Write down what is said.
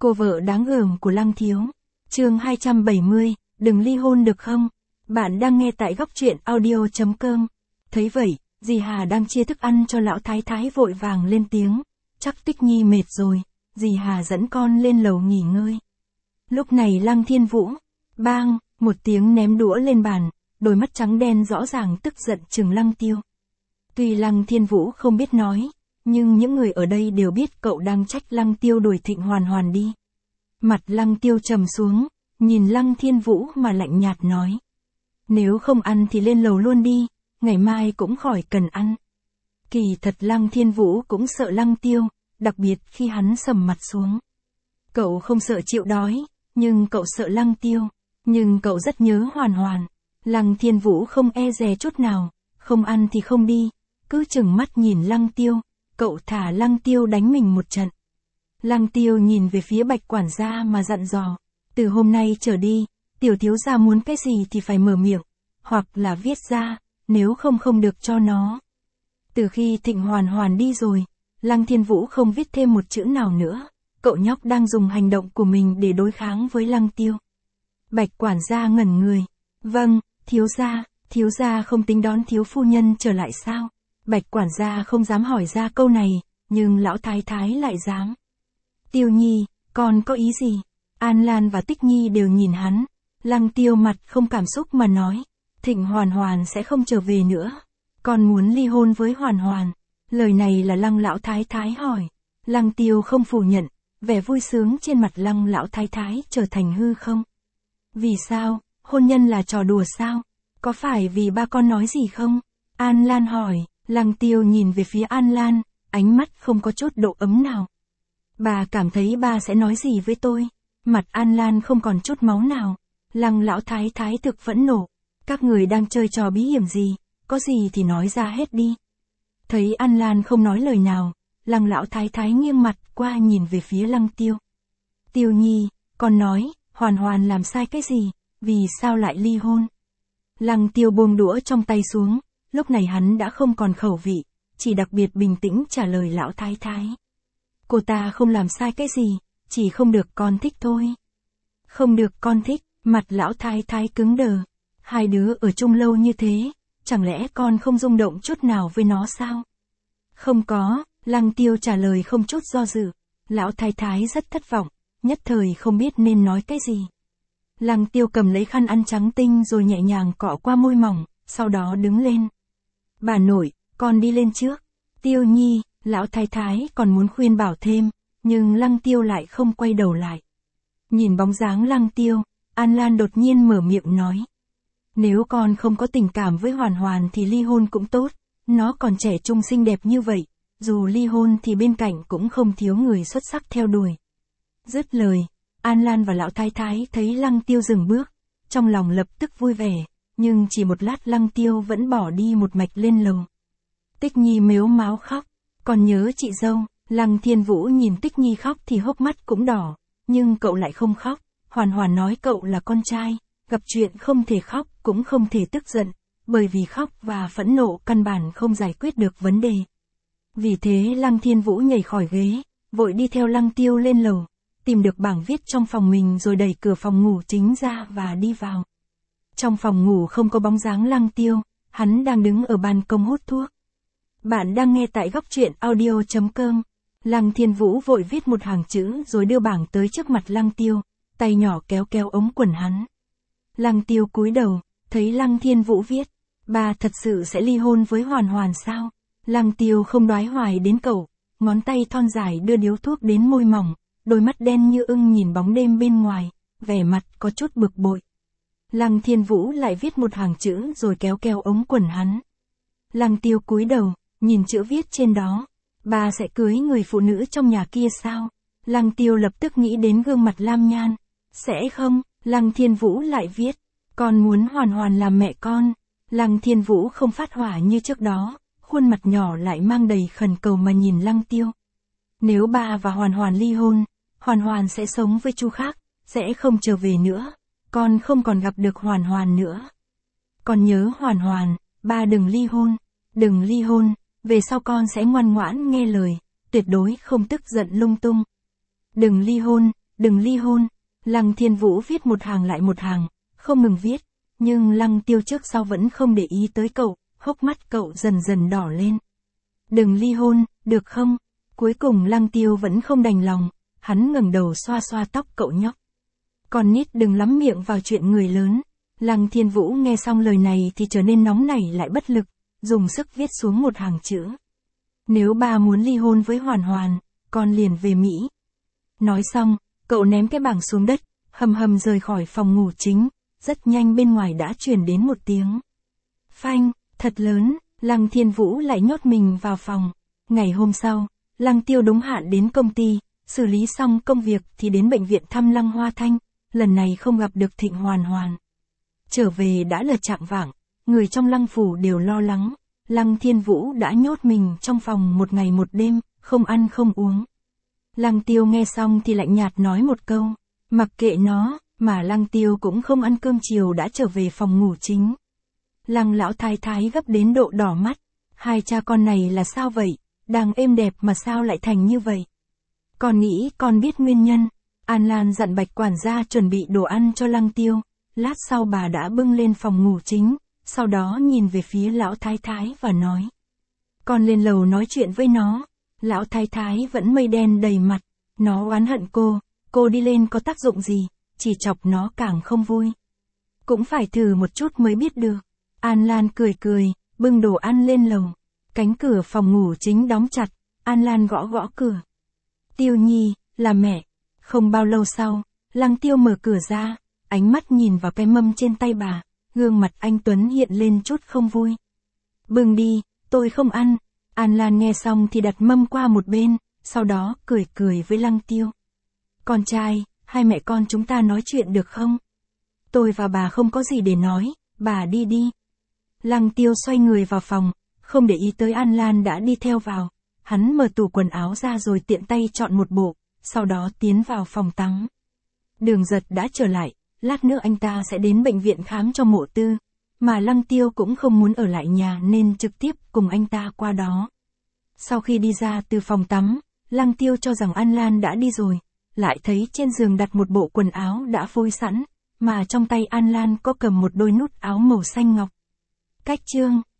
Cô vợ đáng gờm của Lăng Thiếu. Chương 270, đừng ly hôn được không? Bạn đang nghe tại góc truyện audio.com. Thấy vậy, dì Hà đang chia thức ăn cho lão thái thái vội vàng lên tiếng. Chắc Tích Nhi mệt rồi, dì Hà dẫn con lên lầu nghỉ ngơi. Lúc này Lăng Thiên Vũ, bang, một tiếng ném đũa lên bàn, đôi mắt trắng đen rõ ràng tức giận trừng Lăng Tiêu. Tuy Lăng Thiên Vũ không biết nói, nhưng những người ở đây đều biết cậu đang trách Lăng Tiêu đuổi Thịnh Hoàn Hoàn đi. Mặt Lăng Tiêu trầm xuống, nhìn Lăng Thiên Vũ mà lạnh nhạt nói. Nếu không ăn thì lên lầu luôn đi, ngày mai cũng khỏi cần ăn. Kỳ thật Lăng Thiên Vũ cũng sợ Lăng Tiêu, đặc biệt khi hắn sầm mặt xuống. Cậu không sợ chịu đói, nhưng cậu sợ Lăng Tiêu, nhưng cậu rất nhớ Hoàn Hoàn. Lăng Thiên Vũ không e dè chút nào, không ăn thì không đi, cứ chừng mắt nhìn Lăng Tiêu, cậu thả Lăng Tiêu đánh mình một trận. Lăng Tiêu nhìn về phía Bạch quản gia mà dặn dò, từ hôm nay trở đi, tiểu thiếu gia muốn cái gì thì phải mở miệng, hoặc là viết ra, nếu không không được cho nó. Từ khi Thịnh Hoàn Hoàn đi rồi, Lăng Thiên Vũ không viết thêm một chữ nào nữa, cậu nhóc đang dùng hành động của mình để đối kháng với Lăng Tiêu. Bạch quản gia ngẩn người, vâng, thiếu gia không tính đón thiếu phu nhân trở lại sao? Bạch quản gia không dám hỏi ra câu này, nhưng lão thái thái lại dám. Tiêu Nhi, con có ý gì? An Lan và Tích Nhi đều nhìn hắn. Lăng Tiêu mặt không cảm xúc mà nói, Thịnh Hoàn Hoàn sẽ không trở về nữa. Con muốn ly hôn với Hoàn Hoàn. Lời này là Lăng lão thái thái hỏi. Lăng Tiêu không phủ nhận, vẻ vui sướng trên mặt Lăng lão thái thái trở thành hư không. Vì sao, hôn nhân là trò đùa sao? Có phải vì ba con nói gì không? An Lan hỏi. Lăng Tiêu nhìn về phía An Lan, ánh mắt không có chút độ ấm nào. Bà cảm thấy ba sẽ nói gì với tôi? Mặt An Lan không còn chút máu nào. Lăng lão thái thái thực phẫn nộ. Các người đang chơi trò bí hiểm gì? Có gì thì nói ra hết đi. Thấy An Lan không nói lời nào, Lăng lão thái thái nghiêng mặt qua nhìn về phía Lăng Tiêu. Tiêu Nhi, con nói, Hoàn Hoàn làm sai cái gì? Vì sao lại ly hôn? Lăng Tiêu buông đũa trong tay xuống. Lúc này hắn đã không còn khẩu vị, chỉ đặc biệt bình tĩnh trả lời lão thái thái. Cô ta không làm sai cái gì, chỉ không được con thích thôi. Không được con thích, mặt lão thái thái cứng đờ. Hai đứa ở chung lâu như thế, chẳng lẽ con không rung động chút nào với nó sao? Không có, Lăng Tiêu trả lời không chút do dự. Lão thái thái rất thất vọng, nhất thời không biết nên nói cái gì. Lăng Tiêu cầm lấy khăn ăn trắng tinh rồi nhẹ nhàng cọ qua môi mỏng, sau đó đứng lên. Bà nội, con đi lên trước. Tiêu Nhi, lão thái thái còn muốn khuyên bảo thêm, nhưng Lăng Tiêu lại không quay đầu lại. Nhìn bóng dáng Lăng Tiêu, An Lan đột nhiên mở miệng nói. Nếu con không có tình cảm với Hoàn Hoàn thì ly hôn cũng tốt, nó còn trẻ trung xinh đẹp như vậy, dù ly hôn thì bên cạnh cũng không thiếu người xuất sắc theo đuổi. Dứt lời, An Lan và lão thái thái thấy Lăng Tiêu dừng bước, trong lòng lập tức vui vẻ. Nhưng chỉ một lát Lăng Tiêu vẫn bỏ đi một mạch lên lầu. Tích Nhi mếu máo khóc, còn nhớ chị dâu. Lăng Thiên Vũ nhìn Tích Nhi khóc thì hốc mắt cũng đỏ, nhưng cậu lại không khóc. Hoàn Hoàn nói cậu là con trai, gặp chuyện không thể khóc cũng không thể tức giận, bởi vì khóc và phẫn nộ căn bản không giải quyết được vấn đề. Vì thế Lăng Thiên Vũ nhảy khỏi ghế, vội đi theo Lăng Tiêu lên lầu, tìm được bảng viết trong phòng mình rồi đẩy cửa phòng ngủ chính ra và đi vào. Trong phòng ngủ không có bóng dáng Lăng Tiêu, hắn đang đứng ở ban công hút thuốc. Bạn đang nghe tại góc truyện audio.com. Lăng Thiên Vũ vội viết một hàng chữ rồi đưa bảng tới trước mặt Lăng Tiêu, tay nhỏ kéo kéo ống quần hắn. Lăng Tiêu cúi đầu, thấy Lăng Thiên Vũ viết, bà thật sự sẽ ly hôn với Hoàn Hoàn sao? Lăng Tiêu không đoái hoài đến cậu, ngón tay thon dài đưa điếu thuốc đến môi mỏng, đôi mắt đen như ưng nhìn bóng đêm bên ngoài, vẻ mặt có chút bực bội. Lăng Thiên Vũ lại viết một hàng chữ rồi kéo kéo ống quần hắn. Lăng Tiêu cúi đầu, nhìn chữ viết trên đó. Bà sẽ cưới người phụ nữ trong nhà kia sao? Lăng Tiêu lập tức nghĩ đến gương mặt Lam Nhan. Sẽ không, Lăng Thiên Vũ lại viết. Con muốn Hoàn Hoàn làm mẹ con. Lăng Thiên Vũ không phát hỏa như trước đó, khuôn mặt nhỏ lại mang đầy khẩn cầu mà nhìn Lăng Tiêu. Nếu bà và Hoàn Hoàn ly hôn, Hoàn Hoàn sẽ sống với Chu khác, sẽ không trở về nữa. Con không còn gặp được Hoàn Hoàn nữa. Con nhớ Hoàn Hoàn, ba đừng ly hôn, về sau con sẽ ngoan ngoãn nghe lời, tuyệt đối không tức giận lung tung. Đừng đừng ly hôn. Lăng Thiên Vũ viết một hàng lại một hàng, không ngừng viết, nhưng Lăng Tiêu trước sau vẫn không để ý tới cậu, hốc mắt cậu dần dần đỏ lên. Đừng ly hôn, được không? Cuối cùng Lăng Tiêu vẫn không đành lòng, hắn ngẩng đầu xoa xoa tóc cậu nhóc. Con nít đừng lắm miệng vào chuyện người lớn. Lăng Thiên Vũ nghe xong lời này thì trở nên nóng nảy lại bất lực, dùng sức viết xuống một hàng chữ. Nếu ba muốn ly hôn với Hoàn Hoàn, con liền về Mỹ. Nói xong, cậu ném cái bảng xuống đất, hầm hầm rời khỏi phòng ngủ chính, rất nhanh bên ngoài đã truyền đến một tiếng phanh, thật lớn, Lăng Thiên Vũ lại nhốt mình vào phòng. Ngày hôm sau, Lăng Tiêu đúng hạn đến công ty, xử lý xong công việc thì đến bệnh viện thăm Lăng Hoa Thanh, lần này không gặp được Thịnh Hoàn Hoàn. Trở về đã là chạng vạng, người trong Lăng phủ đều lo lắng, Lăng Thiên Vũ đã nhốt mình trong phòng một ngày một đêm, không ăn không uống. Lăng Tiêu nghe xong thì lạnh nhạt nói một câu, mặc kệ nó, mà Lăng Tiêu cũng không ăn cơm chiều đã trở về phòng ngủ chính. Lăng lão thái thái gấp đến độ đỏ mắt, hai cha con này là sao vậy, đang êm đẹp mà sao lại thành như vậy. Con nghĩ con biết nguyên nhân. An Lan dặn Bạch quản gia chuẩn bị đồ ăn cho Lăng Tiêu, lát sau bà đã bưng lên phòng ngủ chính, sau đó nhìn về phía lão thái thái và nói. Con lên lầu nói chuyện với nó. Lão thái thái vẫn mây đen đầy mặt, nó oán hận cô đi lên có tác dụng gì, chỉ chọc nó càng không vui. Cũng phải thử một chút mới biết được. An Lan cười cười, bưng đồ ăn lên lầu. Cánh cửa phòng ngủ chính đóng chặt, An Lan gõ gõ cửa. Tiêu Nhi, là mẹ. Không bao lâu sau, Lăng Tiêu mở cửa ra, ánh mắt nhìn vào cái mâm trên tay bà, gương mặt anh Tuấn hiện lên chút không vui. Bưng đi, tôi không ăn. An Lan nghe xong thì đặt mâm qua một bên, sau đó cười cười với Lăng Tiêu. Con trai, hai mẹ con chúng ta nói chuyện được không? Tôi và bà không có gì để nói, bà đi đi. Lăng Tiêu xoay người vào phòng, không để ý tới An Lan đã đi theo vào. Hắn mở tủ quần áo ra rồi tiện tay chọn một bộ, sau đó tiến vào phòng tắm. Đường Giật đã trở lại, lát nữa anh ta sẽ đến bệnh viện khám cho Mộ Tư, mà Lăng Tiêu cũng không muốn ở lại nhà nên trực tiếp cùng anh ta qua đó. Sau khi đi ra từ phòng tắm, Lăng Tiêu cho rằng An Lan đã đi rồi, lại thấy trên giường đặt một bộ quần áo đã phối sẵn, mà trong tay An Lan có cầm một đôi nút áo màu xanh ngọc. Cách chương